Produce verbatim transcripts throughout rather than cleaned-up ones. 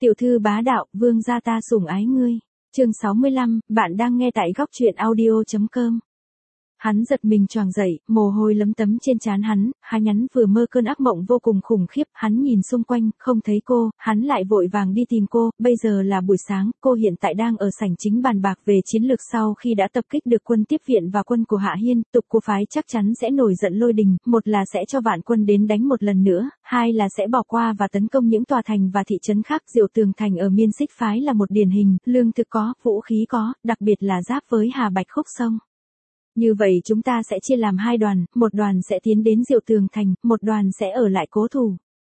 Tiểu thư bá đạo, vương gia ta sủng ái ngươi. Chương sáu mươi lăm, bạn đang nghe tại góc truyện audio chấm com. Hắn giật mình choàng dậy, mồ hôi lấm tấm trên trán hắn, hắn nhắn vừa mơ cơn ác mộng vô cùng khủng khiếp, hắn nhìn xung quanh, không thấy cô, hắn lại vội vàng đi tìm cô, bây giờ là buổi sáng, cô hiện tại đang ở sảnh chính bàn bạc về chiến lược sau khi đã tập kích được quân tiếp viện và quân của Hạ Hiên, tục của phái chắc chắn sẽ nổi giận lôi đình, một là sẽ cho vạn quân đến đánh một lần nữa, hai là sẽ bỏ qua và tấn công những tòa thành và thị trấn khác. Diệu Tường Thành ở Miên Xích phái là một điển hình, lương thực có, vũ khí có, đặc biệt là giáp với Hà Bạch Khúc Sông. Như vậy chúng ta sẽ chia làm hai đoàn, một đoàn sẽ tiến đến Diệu Tường Thành, một đoàn sẽ ở lại cố thủ.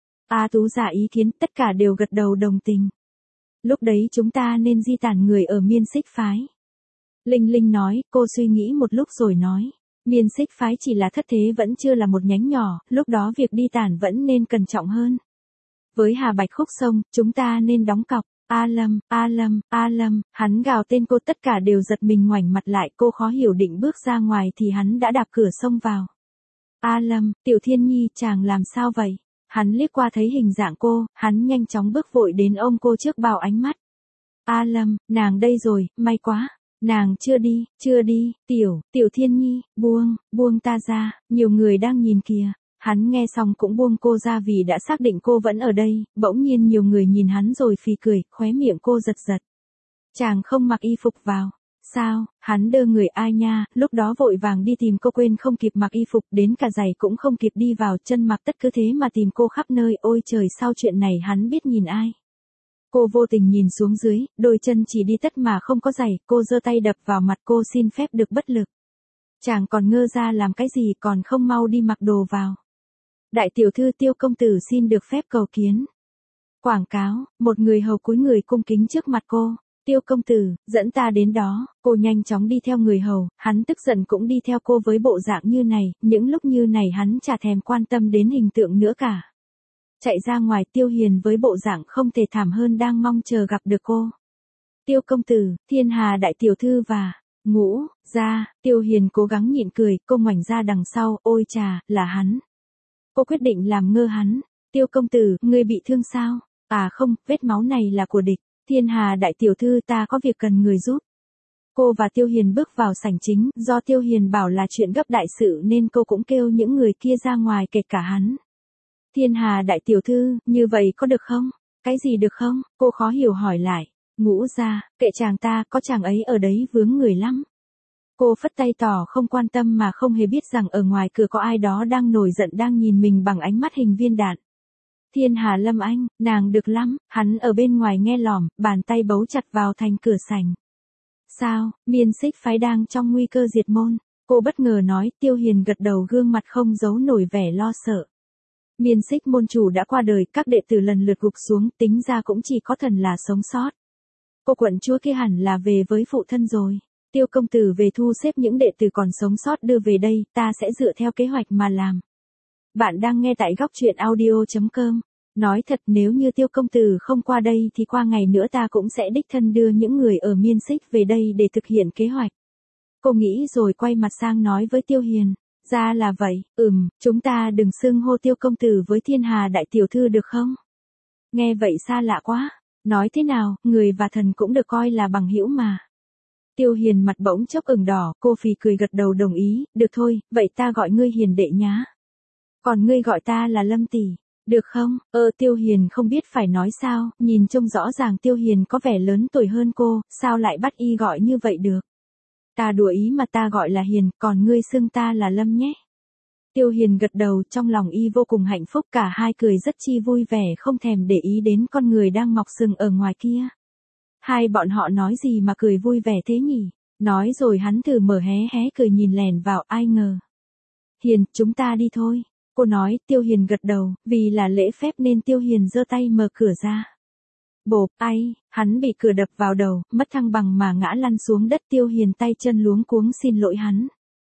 A Tú giả ý kiến, tất cả đều gật đầu đồng tình. Lúc đấy chúng ta nên di tản người ở Miên Xích phái. Linh Linh nói, cô suy nghĩ một lúc rồi nói. Miên Xích phái chỉ là thất thế vẫn chưa là một nhánh nhỏ, lúc đó việc đi tản vẫn nên cẩn trọng hơn. Với Hà Bạch Khúc Sông, chúng ta nên đóng cọc. A Lâm, A Lâm, A Lâm, hắn gào tên cô, tất cả đều giật mình ngoảnh mặt lại, cô khó hiểu định bước ra ngoài thì hắn đã đạp cửa xông vào. A Lâm, Tiểu Thiên Nhi, chàng làm sao vậy? Hắn liếc qua thấy hình dạng cô, hắn nhanh chóng bước vội đến ôm cô trước bao ánh mắt. A Lâm, nàng đây rồi, may quá. Nàng chưa đi, chưa đi, Tiểu, Tiểu Thiên Nhi, buông, buông ta ra, nhiều người đang nhìn kìa. Hắn nghe xong cũng buông cô ra vì đã xác định cô vẫn ở đây, bỗng nhiên nhiều người nhìn hắn rồi phì cười, khóe miệng cô giật giật. Chàng không mặc y phục vào. Sao, hắn đơ người ai nha, lúc đó vội vàng đi tìm cô quên không kịp mặc y phục, đến cả giày cũng không kịp đi vào, chân mặc tất cứ thế mà tìm cô khắp nơi, ôi trời sao chuyện này hắn biết nhìn ai. Cô vô tình nhìn xuống dưới, đôi chân chỉ đi tất mà không có giày, cô giơ tay đập vào mặt cô xin phép được bất lực. Chàng còn ngơ ra làm cái gì còn không mau đi mặc đồ vào. Đại tiểu thư Tiêu công tử xin được phép cầu kiến. Quảng cáo, một người hầu cúi người cung kính trước mặt cô. Tiêu công tử, dẫn ta đến đó. Cô nhanh chóng đi theo người hầu, hắn tức giận cũng đi theo cô với bộ dạng như này, những lúc như này hắn chả thèm quan tâm đến hình tượng nữa cả. Chạy ra ngoài, Tiêu Hiền với bộ dạng không thể thảm hơn đang mong chờ gặp được cô. Tiêu công tử, Thiên Hà đại tiểu thư và... Ngũ, ra, Tiêu Hiền cố gắng nhịn cười, cô ngoảnh ra đằng sau, ôi chà, là hắn. Cô quyết định làm ngơ hắn. Tiêu công tử, ngươi bị thương sao? À không, vết máu này là của địch. Thiên Hà đại tiểu thư, ta có việc cần người giúp. Cô và Tiêu Hiền bước vào sảnh chính, do Tiêu Hiền bảo là chuyện gấp đại sự nên cô cũng kêu những người kia ra ngoài kể cả hắn. Thiên Hà đại tiểu thư, như vậy có được không? Cái gì được không? Cô khó hiểu hỏi lại. Ngũ ra, kệ chàng ta, có chàng ấy ở đấy vướng người lắm. Cô phất tay tỏ không quan tâm mà không hề biết rằng ở ngoài cửa có ai đó đang nổi giận đang nhìn mình bằng ánh mắt hình viên đạn. Thiên Hà Lâm Anh, nàng được lắm, hắn ở bên ngoài nghe lỏm, bàn tay bấu chặt vào thành cửa sảnh. Sao, Miên Xích phái đang trong nguy cơ diệt môn. Cô bất ngờ nói. Tiêu Hiền gật đầu gương mặt không giấu nổi vẻ lo sợ. Miên Xích môn chủ đã qua đời, các đệ tử lần lượt gục xuống, tính ra cũng chỉ có thần là sống sót. Cô quận chúa kia hẳn là về với phụ thân rồi. Tiêu công tử về thu xếp những đệ tử còn sống sót đưa về đây, ta sẽ dựa theo kế hoạch mà làm. Bạn đang nghe tại góc truyện audio chấm com. Nói thật, nếu như Tiêu công tử không qua đây thì qua ngày nữa ta cũng sẽ đích thân đưa những người ở Miên Xích về đây để thực hiện kế hoạch. Cô nghĩ rồi quay mặt sang nói với Tiêu Hiền. Ra là vậy, ừm, chúng ta đừng xưng hô Tiêu công tử với Thiên Hà đại tiểu thư được không? Nghe vậy xa lạ quá. Nói thế nào, người và thần cũng được coi là bằng hữu mà. Tiêu Hiền mặt bỗng chốc ửng đỏ, cô phì cười gật đầu đồng ý, được thôi, vậy ta gọi ngươi Hiền đệ nhá. Còn ngươi gọi ta là Lâm tỷ, được không? Ơ Tiêu Hiền không biết phải nói sao, nhìn trông rõ ràng Tiêu Hiền có vẻ lớn tuổi hơn cô, sao lại bắt y gọi như vậy được? Ta đùa ý mà, ta gọi là Hiền, còn ngươi xưng ta là Lâm nhé. Tiêu Hiền gật đầu, trong lòng y vô cùng hạnh phúc, cả hai cười rất chi vui vẻ không thèm để ý đến con người đang mọc sừng ở ngoài kia. Hai bọn họ nói gì mà cười vui vẻ thế nhỉ? Nói rồi hắn thử mở hé hé cười nhìn lèn vào, ai ngờ. Hiền, chúng ta đi thôi. Cô nói. Tiêu Hiền gật đầu, vì là lễ phép nên Tiêu Hiền giơ tay mở cửa ra. Bộp, ai, hắn bị cửa đập vào đầu, mất thăng bằng mà ngã lăn xuống đất. Tiêu Hiền tay chân luống cuống xin lỗi hắn.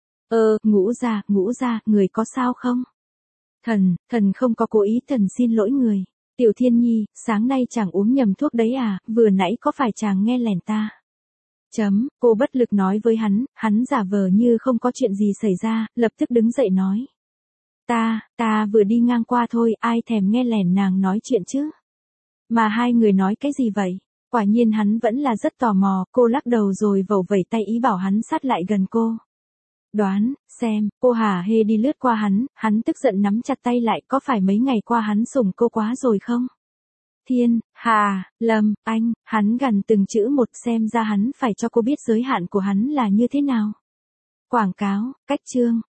Ơ, ngũ ra, ngũ ra, người có sao không? Thần, thần không có cố ý, thần xin lỗi người. Tiểu Thiên Nhi, sáng nay chàng uống nhầm thuốc đấy à, vừa nãy có phải chàng nghe lẻn ta? Chấm, cô bất lực nói với hắn, hắn giả vờ như không có chuyện gì xảy ra, lập tức đứng dậy nói. Ta, ta vừa đi ngang qua thôi, ai thèm nghe lẻn nàng nói chuyện chứ? Mà hai người nói cái gì vậy? Quả nhiên hắn vẫn là rất tò mò, cô lắc đầu rồi vẩu vẩy tay ý bảo hắn sát lại gần cô. Đoán, xem, cô hả hê đi lướt qua hắn, hắn tức giận nắm chặt tay lại, có phải mấy ngày qua hắn sủng cô quá rồi không? Thiên, Hà, Lâm, anh, hắn gần từng chữ một, xem ra hắn phải cho cô biết giới hạn của hắn là như thế nào. Quảng cáo, cách chương.